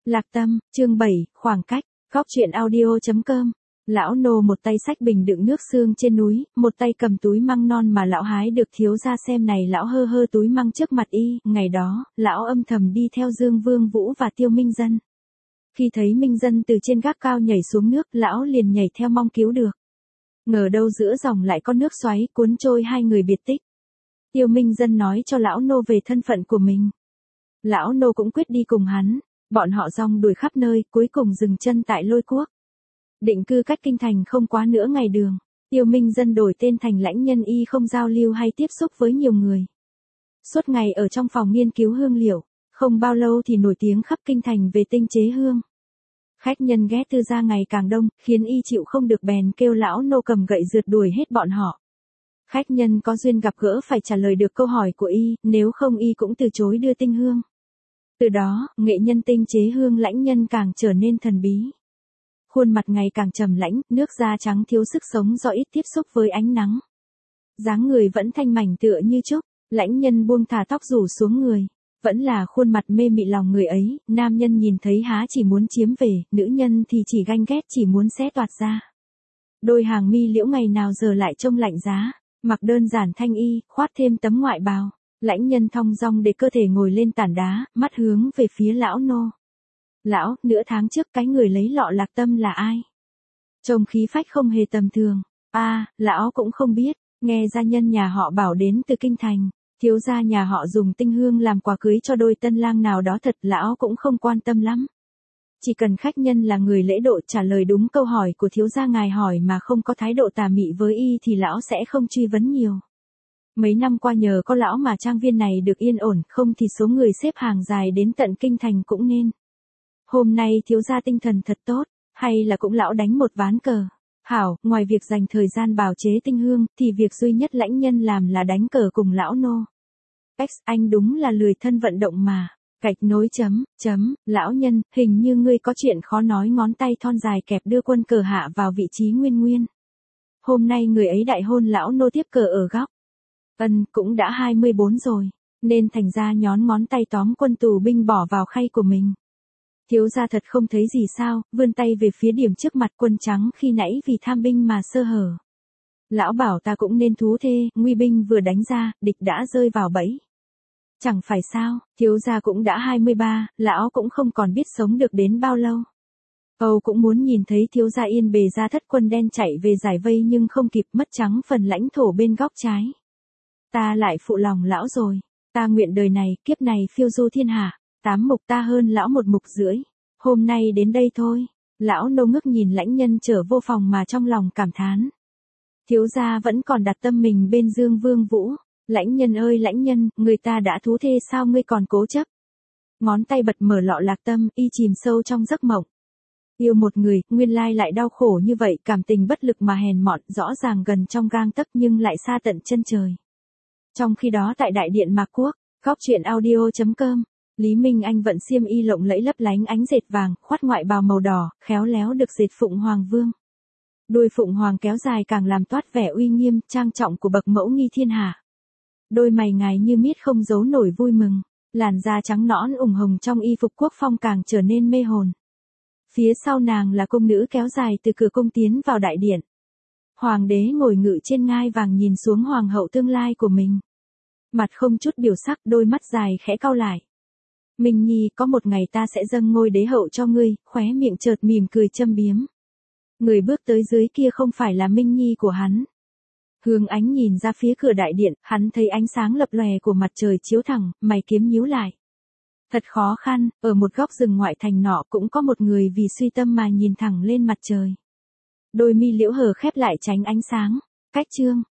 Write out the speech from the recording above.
Lạc Tâm, chương 7, khoảng cách, góc truyện audio.com. Lão nô một tay xách bình đựng nước xương trên núi, một tay cầm túi măng non mà lão hái được thiếu gia xem này. Lão hơ hơ túi măng trước mặt y, ngày đó, lão âm thầm đi theo Dương Vương Vũ và Tiêu Minh Dân. Khi thấy Minh Dân từ trên gác cao nhảy xuống nước, lão liền nhảy theo mong cứu được. Ngờ đâu giữa dòng lại có nước xoáy cuốn trôi hai người biệt tích. Tiêu Minh Dân nói cho lão nô về thân phận của mình. Lão nô cũng quyết đi cùng hắn. Bọn họ rong đuổi khắp nơi, cuối cùng dừng chân tại Lôi Quốc. Định cư cách kinh thành không quá nửa ngày đường. Tiêu Minh Dân đổi tên thành Lãnh Nhân, y không giao lưu hay tiếp xúc với nhiều người. Suốt ngày ở trong phòng nghiên cứu hương liệu, không bao lâu thì nổi tiếng khắp kinh thành về tinh chế hương. Khách nhân ghé tư gia ngày càng đông, khiến y chịu không được bèn kêu lão nô cầm gậy rượt đuổi hết bọn họ. Khách nhân có duyên gặp gỡ phải trả lời được câu hỏi của y, nếu không y cũng từ chối đưa tinh hương. Từ đó, nghệ nhân tinh chế hương Lãnh Nhân càng trở nên thần bí. Khuôn mặt ngày càng trầm lãnh, nước da trắng thiếu sức sống do ít tiếp xúc với ánh nắng. Dáng người vẫn thanh mảnh tựa như trúc, Lãnh Nhân buông thả tóc rủ xuống người. Vẫn là khuôn mặt mê mị lòng người ấy, nam nhân nhìn thấy há chỉ muốn chiếm về, nữ nhân thì chỉ ganh ghét chỉ muốn xé toạc ra. Đôi hàng mi liễu ngày nào giờ lại trông lạnh giá, mặc đơn giản thanh y, khoác thêm tấm ngoại bào. Lãnh Nhân thong dong để cơ thể ngồi lên tảng đá, mắt hướng về phía lão nô. Lão, nửa tháng trước cái người lấy lọ Lạc Tâm là ai? Trông khí phách không hề tầm thường. Lão cũng không biết, nghe gia nhân nhà họ bảo đến từ kinh thành. Thiếu gia nhà họ dùng tinh hương làm quà cưới cho đôi tân lang nào đó, thật lão cũng không quan tâm lắm. Chỉ cần khách nhân là người lễ độ trả lời đúng câu hỏi của thiếu gia ngài hỏi mà không có thái độ tà mị với y thì lão sẽ không truy vấn nhiều. Mấy năm qua nhờ có lão mà trang viên này được yên ổn, không thì số người xếp hàng dài đến tận kinh thành cũng nên. Hôm nay thiếu gia tinh thần thật tốt, hay là cũng lão đánh một ván cờ. Hảo, ngoài việc dành thời gian bào chế tinh hương, thì việc duy nhất Lãnh Nhân làm là đánh cờ cùng lão nô. Anh đúng là lười thân vận động mà. Gạch nối lão nhân, hình như ngươi có chuyện khó nói. Ngón tay thon dài kẹp đưa quân cờ hạ vào vị trí nguyên. Hôm nay người ấy đại hôn lão nô tiếp cờ ở góc. Cũng đã 24 rồi, nên thành ra nhón ngón tay tóm quân tù binh bỏ vào khay của mình. Thiếu gia thật không thấy gì sao, vươn tay về phía điểm trước mặt quân trắng khi nãy vì tham binh mà sơ hở. Lão bảo ta cũng nên thú thê, nguy binh vừa đánh ra, địch đã rơi vào bẫy. Chẳng phải sao, thiếu gia cũng đã 23, lão cũng không còn biết sống được đến bao lâu. Âu cũng muốn nhìn thấy thiếu gia yên bề ra thất quân đen chạy về giải vây nhưng không kịp, mất trắng phần lãnh thổ bên góc trái. Ta lại phụ lòng lão rồi, ta nguyện đời này, kiếp này phiêu du thiên hạ, 8 mục ta hơn lão 1 mục rưỡi. Hôm nay đến đây thôi. Lão nô ngước nhìn Lãnh Nhân trở vô phòng mà trong lòng cảm thán. Thiếu gia vẫn còn đặt tâm mình bên Dương Vương Vũ. Lãnh Nhân ơi Lãnh Nhân, người ta đã thú thê sao ngươi còn cố chấp? Ngón tay bật mở lọ Lạc Tâm, y chìm sâu trong giấc mộng. Yêu một người, nguyên lai lại đau khổ như vậy, cảm tình bất lực mà hèn mọn, rõ ràng gần trong gang tấc nhưng lại xa tận chân trời. Trong khi đó tại đại điện Mạc Quốc, góc truyện audio.com, Lý Minh Anh vận xiêm y lộng lẫy lấp lánh ánh dệt vàng, khoác ngoại bào màu đỏ, khéo léo được dệt phụng hoàng vương. Đuôi phụng hoàng kéo dài càng làm toát vẻ uy nghiêm, trang trọng của bậc mẫu nghi thiên hạ. Đôi mày ngài như miết không giấu nổi vui mừng, làn da trắng nõn ửng hồng trong y phục quốc phong càng trở nên mê hồn. Phía sau nàng là cung nữ kéo dài từ cửa cung tiến vào đại điện. Hoàng đế ngồi ngự trên ngai vàng nhìn xuống hoàng hậu tương lai của mình. Mặt không chút biểu sắc, đôi mắt dài khẽ cau lại. Minh Nhi, có một ngày ta sẽ dâng ngôi đế hậu cho ngươi, khóe miệng chợt mỉm cười châm biếm. Người bước tới dưới kia không phải là Minh Nhi của hắn. Hướng Ánh nhìn ra phía cửa đại điện, hắn thấy ánh sáng lập lòe của mặt trời chiếu thẳng, mày kiếm nhíu lại. Thật khó khăn, ở một góc rừng ngoại thành nọ cũng có một người vì suy tâm mà nhìn thẳng lên mặt trời. Đôi mi liễu hờ khép lại tránh ánh sáng. Cách chương,